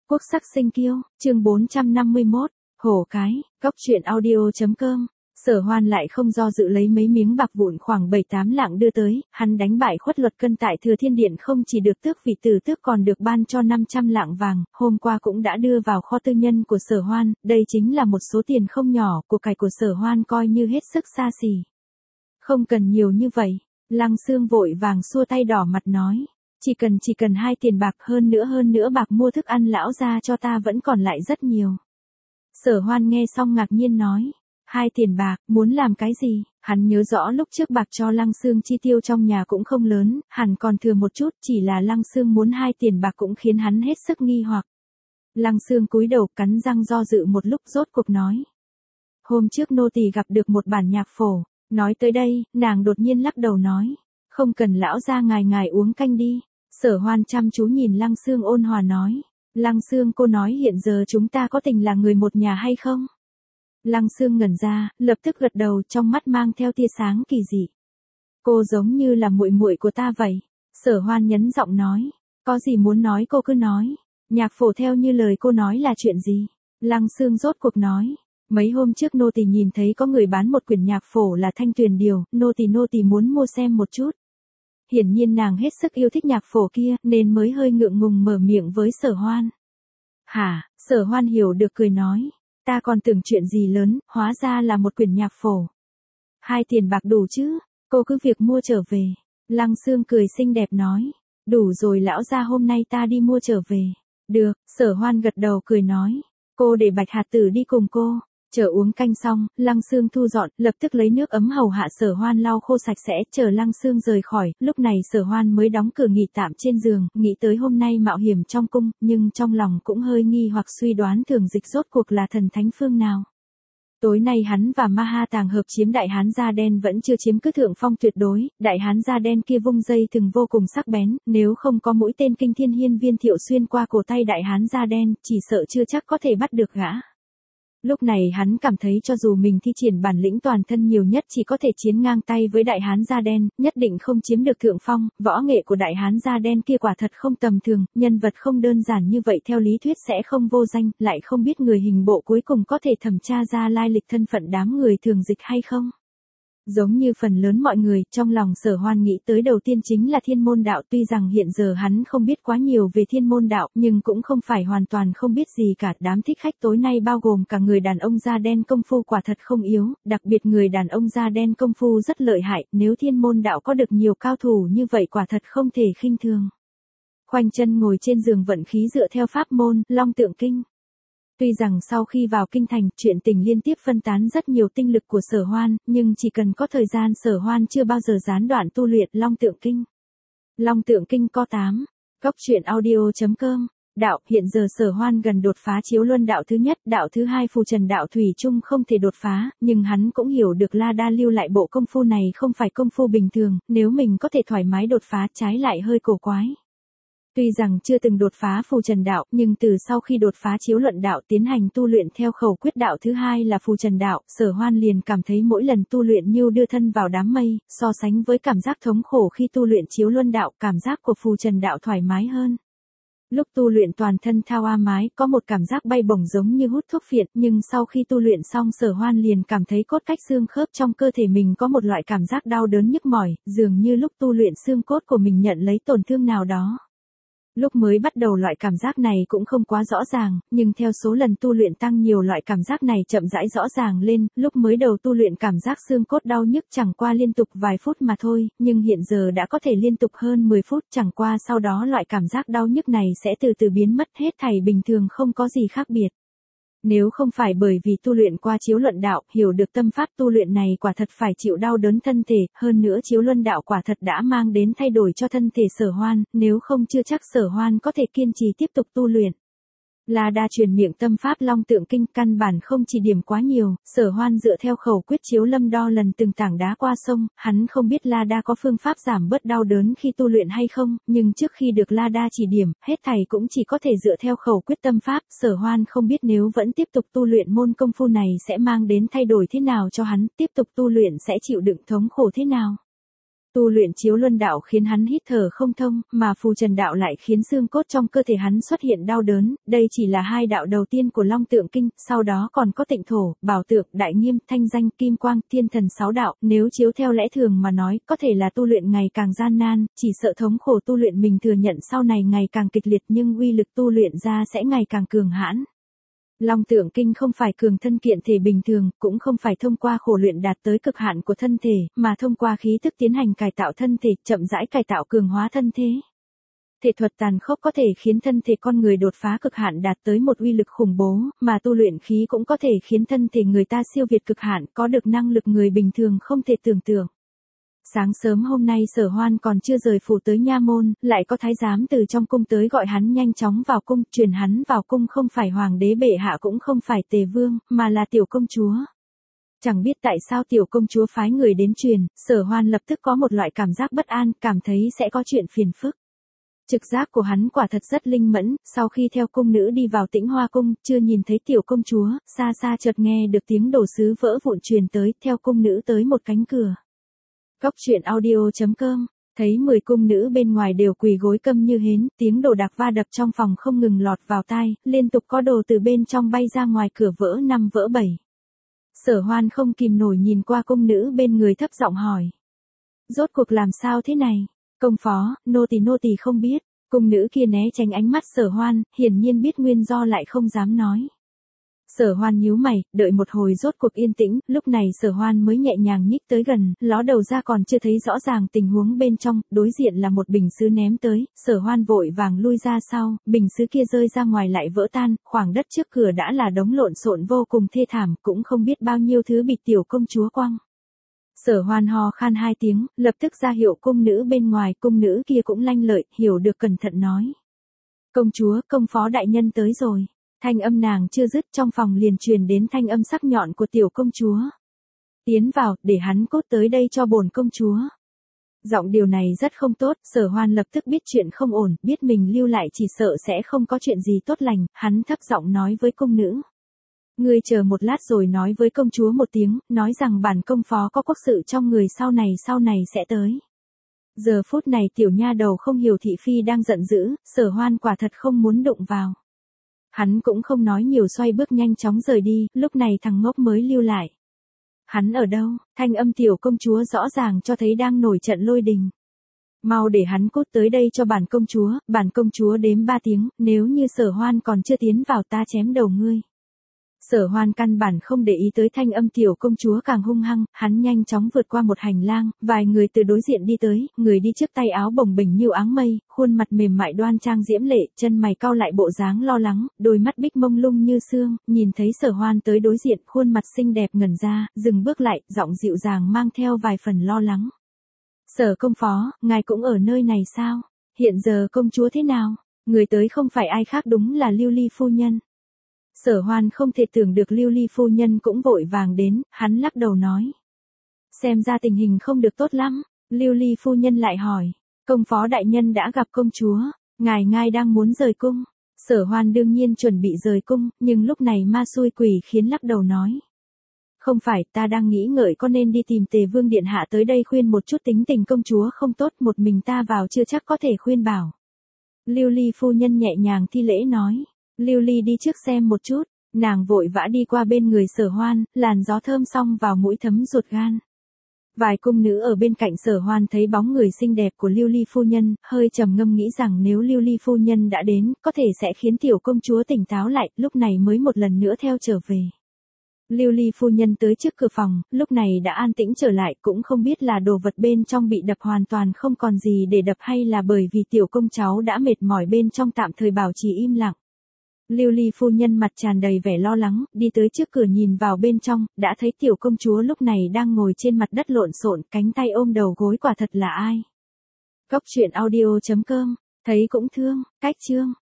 Quốc sắc sinh kiêu, chương 451, hổ cái, góc truyện audio.com. Sở Hoan lại không do dự lấy mấy miếng bạc vụn khoảng 7-8 lạng đưa tới, hắn đánh bại Khuất Luật Cân tại Thừa Thiên Điện không chỉ được tước vị tử tước còn được ban cho 500 lạng vàng, hôm qua cũng đã đưa vào kho tư nhân của Sở Hoan, đây chính là một số tiền không nhỏ, của cải của Sở Hoan coi như hết sức xa xỉ. Không cần nhiều như vậy, Lăng Xương vội vàng xua tay đỏ mặt nói. Chỉ cần 2 tiền bạc, hơn nữa bạc mua thức ăn lão gia cho ta vẫn còn lại rất nhiều. Sở Hoan nghe xong ngạc nhiên nói, 2 tiền bạc, muốn làm cái gì? Hắn nhớ rõ lúc trước bạc cho Lăng Xương chi tiêu trong nhà cũng không lớn, hẳn còn thừa một chút, chỉ là Lăng Xương muốn 2 tiền bạc cũng khiến hắn hết sức nghi hoặc. Lăng Xương cúi đầu cắn răng do dự một lúc rốt cuộc nói. Hôm trước nô tỳ gặp được một bản nhạc phổ, nói tới đây, nàng đột nhiên lắc đầu nói, không cần lão gia ngài uống canh đi. Sở Hoan chăm chú nhìn Lăng Xương ôn hòa nói, Lăng Xương cô nói hiện giờ chúng ta có tình là người một nhà hay không? Lăng Xương ngẩn ra, lập tức gật đầu, trong mắt mang theo tia sáng kỳ dị. Cô giống như là muội muội của ta vậy. Sở Hoan nhấn giọng nói, có gì muốn nói cô cứ nói. Nhạc phổ theo như lời cô nói là chuyện gì? Lăng Xương rốt cuộc nói, mấy hôm trước nô tỳ nhìn thấy có người bán một quyển nhạc phổ là Thanh Tuyền Điều, nô tỳ muốn mua xem một chút. Hiển nhiên nàng hết sức yêu thích nhạc phổ kia, nên mới hơi ngượng ngùng mở miệng với Sở Hoan. Hả? Sở Hoan hiểu được cười nói, ta còn tưởng chuyện gì lớn, hóa ra là một quyển nhạc phổ. 2 tiền bạc đủ chứ, cô cứ việc mua trở về. Lăng Xương cười xinh đẹp nói, đủ rồi lão gia hôm nay ta đi mua trở về. Được, Sở Hoan gật đầu cười nói, cô để Bạch Hạt Tử đi cùng cô. Chờ uống canh xong, Lăng Xương thu dọn, lập tức lấy nước ấm hầu hạ Sở Hoan lau khô sạch sẽ, chờ Lăng Xương rời khỏi, lúc này Sở Hoan mới đóng cửa nghỉ tạm trên giường, nghĩ tới hôm nay mạo hiểm trong cung, nhưng trong lòng cũng hơi nghi hoặc suy đoán Thường Dịch rốt cuộc là thần thánh phương nào. Tối nay hắn và Ma Ha Tàng hợp chiếm Đại Hán da đen vẫn chưa chiếm cứ thượng phong tuyệt đối, Đại Hán da đen kia vung dây thừng vô cùng sắc bén, nếu không có mũi tên kinh thiên hiên viên thiệu xuyên qua cổ tay Đại Hán da đen, chỉ sợ chưa chắc có thể bắt được gã. Lúc này hắn cảm thấy cho dù mình thi triển bản lĩnh toàn thân nhiều nhất chỉ có thể chiến ngang tay với Đại Hán da đen, nhất định không chiếm được thượng phong, võ nghệ của Đại Hán da đen kia quả thật không tầm thường, nhân vật không đơn giản như vậy theo lý thuyết sẽ không vô danh, lại không biết người hình bộ cuối cùng có thể thẩm tra ra lai lịch thân phận đám người Thường Dịch hay không. Giống như phần lớn mọi người, trong lòng Sở Hoan nghĩ tới đầu tiên chính là Thiên Môn Đạo, tuy rằng hiện giờ hắn không biết quá nhiều về Thiên Môn Đạo, nhưng cũng không phải hoàn toàn không biết gì cả. Đám thích khách tối nay bao gồm cả người đàn ông da đen công phu quả thật không yếu, đặc biệt người đàn ông da đen công phu rất lợi hại, nếu Thiên Môn Đạo có được nhiều cao thủ như vậy quả thật không thể khinh thường. Khoanh chân ngồi trên giường vận khí dựa theo pháp môn, Long Tượng Kinh. Tuy rằng sau khi vào kinh thành, chuyện tình liên tiếp phân tán rất nhiều tinh lực của Sở Hoan, nhưng chỉ cần có thời gian Sở Hoan chưa bao giờ gián đoạn tu luyện Long Tượng Kinh. Long Tượng Kinh có 8. Góc truyện audio.com. Đạo, hiện giờ Sở Hoan gần đột phá Chiếu Luân đạo thứ nhất, đạo thứ hai Phù Trần đạo thủy chung không thể đột phá, nhưng hắn cũng hiểu được La Đa lưu lại bộ công phu này không phải công phu bình thường, nếu mình có thể thoải mái đột phá trái lại hơi cổ quái. Tuy rằng chưa từng đột phá Phù Trần đạo, nhưng từ sau khi đột phá Chiếu Luận đạo tiến hành tu luyện theo khẩu quyết đạo thứ hai là Phù Trần đạo, Sở Hoan liền cảm thấy mỗi lần tu luyện như đưa thân vào đám mây, so sánh với cảm giác thống khổ khi tu luyện Chiếu Luân đạo, cảm giác của Phù Trần đạo thoải mái hơn. Lúc tu luyện toàn thân thao a mái, có một cảm giác bay bổng giống như hút thuốc phiện, nhưng sau khi tu luyện xong Sở Hoan liền cảm thấy cốt cách xương khớp trong cơ thể mình có một loại cảm giác đau đớn nhức mỏi, dường như lúc tu luyện xương cốt của mình nhận lấy tổn thương nào đó. Lúc mới bắt đầu loại cảm giác này cũng không quá rõ ràng, nhưng theo số lần tu luyện tăng nhiều loại cảm giác này chậm rãi rõ ràng lên, lúc mới đầu tu luyện cảm giác xương cốt đau nhức chẳng qua liên tục vài phút mà thôi, nhưng hiện giờ đã có thể liên tục hơn 10 phút chẳng qua sau đó loại cảm giác đau nhức này sẽ từ từ biến mất hết thảy bình thường không có gì khác biệt. Nếu không phải bởi vì tu luyện qua Chiếu Luận đạo, hiểu được tâm pháp tu luyện này quả thật phải chịu đau đớn thân thể, hơn nữa Chiếu Luân đạo quả thật đã mang đến thay đổi cho thân thể Sở Hoan, nếu không chưa chắc Sở Hoan có thể kiên trì tiếp tục tu luyện. La Đa truyền miệng tâm pháp Long Tượng Kinh căn bản không chỉ điểm quá nhiều, Sở Hoan dựa theo khẩu quyết chiếu lâm đo lần từng tảng đá qua sông, hắn không biết La Đa có phương pháp giảm bớt đau đớn khi tu luyện hay không, nhưng trước khi được La Đa chỉ điểm, hết thảy cũng chỉ có thể dựa theo khẩu quyết tâm pháp, Sở Hoan không biết nếu vẫn tiếp tục tu luyện môn công phu này sẽ mang đến thay đổi thế nào cho hắn, tiếp tục tu luyện sẽ chịu đựng thống khổ thế nào. Tu luyện chiếu luân đạo khiến hắn hít thở không thông, mà phù trần đạo lại khiến xương cốt trong cơ thể hắn xuất hiện đau đớn, đây chỉ là hai đạo đầu tiên của Long Tượng Kinh, sau đó còn có Tịnh Thổ, Bảo Tượng, Đại Nghiêm, Thanh Danh, Kim Quang, Thiên Thần sáu đạo, nếu chiếu theo lẽ thường mà nói, có thể là tu luyện ngày càng gian nan, chỉ sợ thống khổ tu luyện mình thừa nhận sau này ngày càng kịch liệt nhưng uy lực tu luyện ra sẽ ngày càng cường hãn. Long Tượng Kinh không phải cường thân kiện thể bình thường, cũng không phải thông qua khổ luyện đạt tới cực hạn của thân thể, mà thông qua khí thức tiến hành cải tạo thân thể, chậm rãi cải tạo cường hóa thân thế. Thể thuật tàn khốc có thể khiến thân thể con người đột phá cực hạn đạt tới một uy lực khủng bố, mà tu luyện khí cũng có thể khiến thân thể người ta siêu việt cực hạn, có được năng lực người bình thường không thể tưởng tượng. Sáng sớm hôm nay Sở Hoan còn chưa rời phủ tới nha môn, lại có thái giám từ trong cung tới gọi hắn nhanh chóng vào cung, truyền hắn vào cung không phải hoàng đế bệ hạ cũng không phải tề vương, mà là tiểu công chúa. Chẳng biết tại sao tiểu công chúa phái người đến truyền, Sở Hoan lập tức có một loại cảm giác bất an, cảm thấy sẽ có chuyện phiền phức. Trực giác của hắn quả thật rất linh mẫn, sau khi theo cung nữ đi vào Tĩnh Hoa cung, chưa nhìn thấy tiểu công chúa, xa xa chợt nghe được tiếng đồ sứ vỡ vụn truyền tới, theo cung nữ tới một cánh cửa. Cóc truyện audio.com, thấy 10 cung nữ bên ngoài đều quỳ gối câm như hến, tiếng đồ đạc va đập trong phòng không ngừng lọt vào tai, liên tục có đồ từ bên trong bay ra ngoài cửa vỡ 5 vỡ 7. Sở Hoan không kìm nổi nhìn qua cung nữ bên người thấp giọng hỏi. Rốt cuộc làm sao thế này? Công phó, nô tỳ không biết. Cung nữ kia né tránh ánh mắt Sở Hoan, hiển nhiên biết nguyên do lại không dám nói. Sở Hoan nhíu mày, đợi một hồi rốt cuộc yên tĩnh, lúc này Sở Hoan mới nhẹ nhàng nhích tới gần, ló đầu ra còn chưa thấy rõ ràng tình huống bên trong, đối diện là một bình sứ ném tới, Sở Hoan vội vàng lui ra sau, bình sứ kia rơi ra ngoài lại vỡ tan, khoảng đất trước cửa đã là đống lộn xộn vô cùng thê thảm, cũng không biết bao nhiêu thứ bị tiểu công chúa quăng. Sở Hoan ho khan 2 tiếng, lập tức ra hiệu cung nữ bên ngoài, cung nữ kia cũng lanh lợi, hiểu được cẩn thận nói. Công chúa, công phó đại nhân tới rồi. Thanh âm nàng chưa dứt trong phòng liền truyền đến thanh âm sắc nhọn của tiểu công chúa. Tiến vào, để hắn cốt tới đây cho bổn công chúa. Giọng điều này rất không tốt, Sở Hoan lập tức biết chuyện không ổn, biết mình lưu lại chỉ sợ sẽ không có chuyện gì tốt lành, hắn thấp giọng nói với cung nữ. Ngươi chờ một lát rồi nói với công chúa một tiếng, nói rằng bản công phó có quốc sự trong người sau này sẽ tới. Giờ phút này tiểu nha đầu không hiểu thị phi đang giận dữ, Sở Hoan quả thật không muốn đụng vào. Hắn cũng không nói nhiều xoay bước nhanh chóng rời đi, lúc này thằng ngốc mới lưu lại. Hắn ở đâu? Thanh âm tiểu công chúa rõ ràng cho thấy đang nổi trận lôi đình. Mau để hắn cút tới đây cho bản công chúa đếm 3 tiếng, nếu như Sở Hoan còn chưa tiến vào ta chém đầu ngươi. Sở Hoan căn bản không để ý tới thanh âm tiểu công chúa càng hung hăng, hắn nhanh chóng vượt qua một hành lang, vài người từ đối diện đi tới, người đi trước tay áo bồng bềnh như áng mây, khuôn mặt mềm mại đoan trang diễm lệ, chân mày cau lại bộ dáng lo lắng, đôi mắt bích mông lung như sương, nhìn thấy Sở Hoan tới đối diện, khuôn mặt xinh đẹp ngẩn ra, dừng bước lại, giọng dịu dàng mang theo vài phần lo lắng. Sở công phó, ngài cũng ở nơi này sao? Hiện giờ công chúa thế nào? Người tới không phải ai khác đúng là Lưu Ly phu nhân. Sở Hoan không thể tưởng được Lưu Ly phu nhân cũng vội vàng đến, hắn lắc đầu nói. Xem ra tình hình không được tốt lắm, Lưu Ly phu nhân lại hỏi, công phó đại nhân đã gặp công chúa, ngài đang muốn rời cung. Sở Hoan đương nhiên chuẩn bị rời cung, nhưng lúc này ma xui quỷ khiến lắc đầu nói. Không phải, ta đang nghĩ ngợi có nên đi tìm Tề Vương điện hạ tới đây khuyên một chút, tính tình công chúa không tốt, một mình ta vào chưa chắc có thể khuyên bảo. Lưu Ly phu nhân nhẹ nhàng thi lễ nói. Lưu Ly đi trước xem một chút, nàng vội vã đi qua bên người Sở Hoan, làn gió thơm xông vào mũi thấm ruột gan. Vài cung nữ ở bên cạnh Sở Hoan thấy bóng người xinh đẹp của Lưu Ly phu nhân, hơi trầm ngâm nghĩ rằng nếu Lưu Ly phu nhân đã đến, có thể sẽ khiến tiểu công chúa tỉnh táo lại, lúc này mới một lần nữa theo trở về. Lưu Ly phu nhân tới trước cửa phòng, lúc này đã an tĩnh trở lại, cũng không biết là đồ vật bên trong bị đập hoàn toàn không còn gì để đập hay là bởi vì tiểu công cháu đã mệt mỏi bên trong tạm thời bảo trì im lặng. Lưu Ly phu nhân mặt tràn đầy vẻ lo lắng, đi tới trước cửa nhìn vào bên trong, đã thấy tiểu công chúa lúc này đang ngồi trên mặt đất lộn xộn, cánh tay ôm đầu gối, quả thật là ai. Cóc truyện audio.com, thấy cũng thương, cách chương.